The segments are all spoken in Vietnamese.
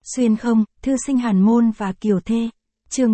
Xuyên không, thư sinh Hàn Môn và Kiều Thê. Chương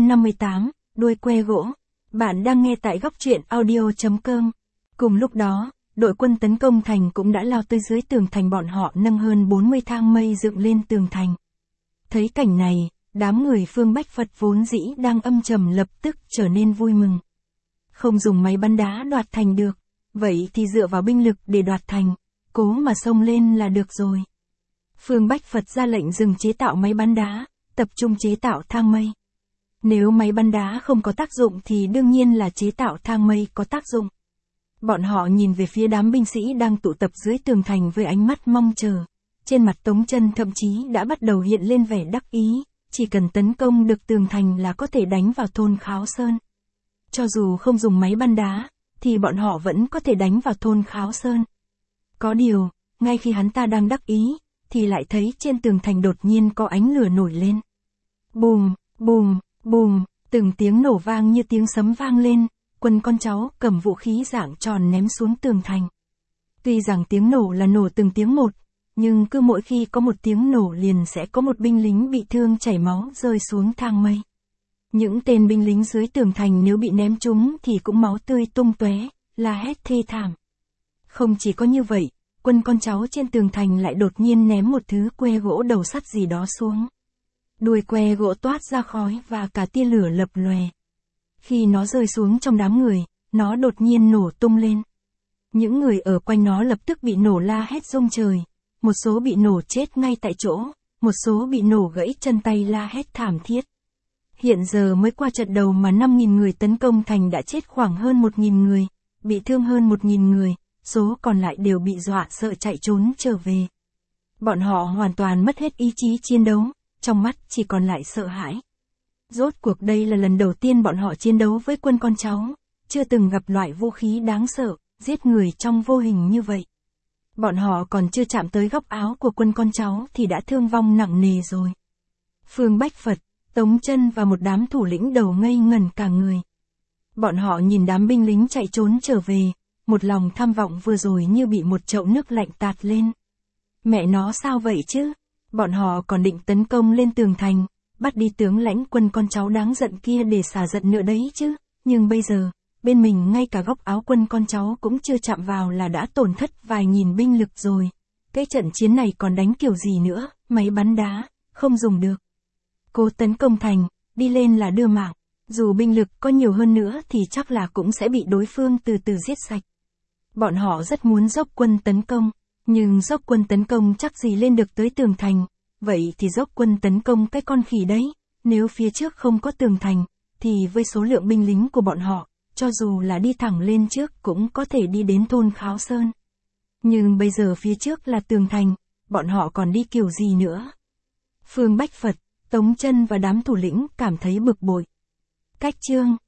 458, đuôi que gỗ. Bạn đang nghe tại góc truyện audio.com. Cùng lúc đó, đội quân tấn công thành cũng đã lao tới dưới tường thành, bọn họ nâng hơn 40 thang mây dựng lên tường thành. Thấy cảnh này, đám người Phương Bách Phật vốn dĩ đang âm trầm lập tức trở nên vui mừng. Không dùng máy bắn đá đoạt thành được, vậy thì dựa vào binh lực để đoạt thành, cố mà xông lên là được rồi. Phương Bách Phật ra lệnh dừng chế tạo máy bắn đá, tập trung chế tạo thang mây. Nếu máy bắn đá không có tác dụng thì đương nhiên là chế tạo thang mây có tác dụng. Bọn họ nhìn về phía đám binh sĩ đang tụ tập dưới tường thành với ánh mắt mong chờ. Trên mặt Tống Chân thậm chí đã bắt đầu hiện lên vẻ đắc ý, chỉ cần tấn công được tường thành là có thể đánh vào thôn Kháo Sơn. Cho dù không dùng máy bắn đá, thì bọn họ vẫn có thể đánh vào thôn Kháo Sơn. Có điều, ngay khi hắn ta đang đắc ý, thì lại thấy trên tường thành đột nhiên có ánh lửa nổi lên. Bùm, bùm, bùm, từng tiếng nổ vang như tiếng sấm vang lên, quân con cháu cầm vũ khí dạng tròn ném xuống tường thành. Tuy rằng tiếng nổ là nổ từng tiếng một, nhưng cứ mỗi khi có một tiếng nổ liền sẽ có một binh lính bị thương chảy máu rơi xuống thang mây. Những tên binh lính dưới tường thành nếu bị ném trúng thì cũng máu tươi tung tóe, la hét thê thảm. Không chỉ có như vậy, quân con cháu trên tường thành lại đột nhiên ném một thứ que gỗ đầu sắt gì đó xuống. Đuôi que gỗ toát ra khói và cả tia lửa lập lòe. Khi nó rơi xuống trong đám người, nó đột nhiên nổ tung lên. Những người ở quanh nó lập tức bị nổ la hét rung trời. Một số bị nổ chết ngay tại chỗ, một số bị nổ gãy chân tay la hét thảm thiết. Hiện giờ mới qua trận đầu mà 5.000 người tấn công thành đã chết khoảng hơn 1.000 người, bị thương hơn 1.000 người, số còn lại đều bị dọa sợ chạy trốn trở về. Bọn họ hoàn toàn mất hết ý chí chiến đấu, trong mắt chỉ còn lại sợ hãi. Rốt cuộc đây là lần đầu tiên bọn họ chiến đấu với quân con cháu, chưa từng gặp loại vũ khí đáng sợ, giết người trong vô hình như vậy. Bọn họ còn chưa chạm tới góc áo của quân con cháu thì đã thương vong nặng nề rồi. Phương Bách Phật, Tống Chân và một đám thủ lĩnh đầu ngây ngẩn cả người. Bọn họ nhìn đám binh lính chạy trốn trở về, một lòng tham vọng vừa rồi như bị một chậu nước lạnh tạt lên. Mẹ nó sao vậy chứ? Bọn họ còn định tấn công lên tường thành, bắt đi tướng lãnh quân con cháu đáng giận kia để xả giận nữa đấy chứ. Nhưng bây giờ, bên mình ngay cả góc áo quân con cháu cũng chưa chạm vào là đã tổn thất vài nghìn binh lực rồi. Cái trận chiến này còn đánh kiểu gì nữa, máy bắn đá, không dùng được. Cố tấn công thành, đi lên là đưa mạng. Dù binh lực có nhiều hơn nữa thì chắc là cũng sẽ bị đối phương từ từ giết sạch. Bọn họ rất muốn dốc quân tấn công, nhưng dốc quân tấn công chắc gì lên được tới tường thành. Vậy thì dốc quân tấn công cái con khỉ đấy, nếu phía trước không có tường thành, thì với số lượng binh lính của bọn họ, cho dù là đi thẳng lên trước cũng có thể đi đến thôn Kháo Sơn. Nhưng bây giờ phía trước là tường thành, bọn họ còn đi kiểu gì nữa? Phương Bách Phật, Tống Chân và đám thủ lĩnh cảm thấy bực bội. Cách chương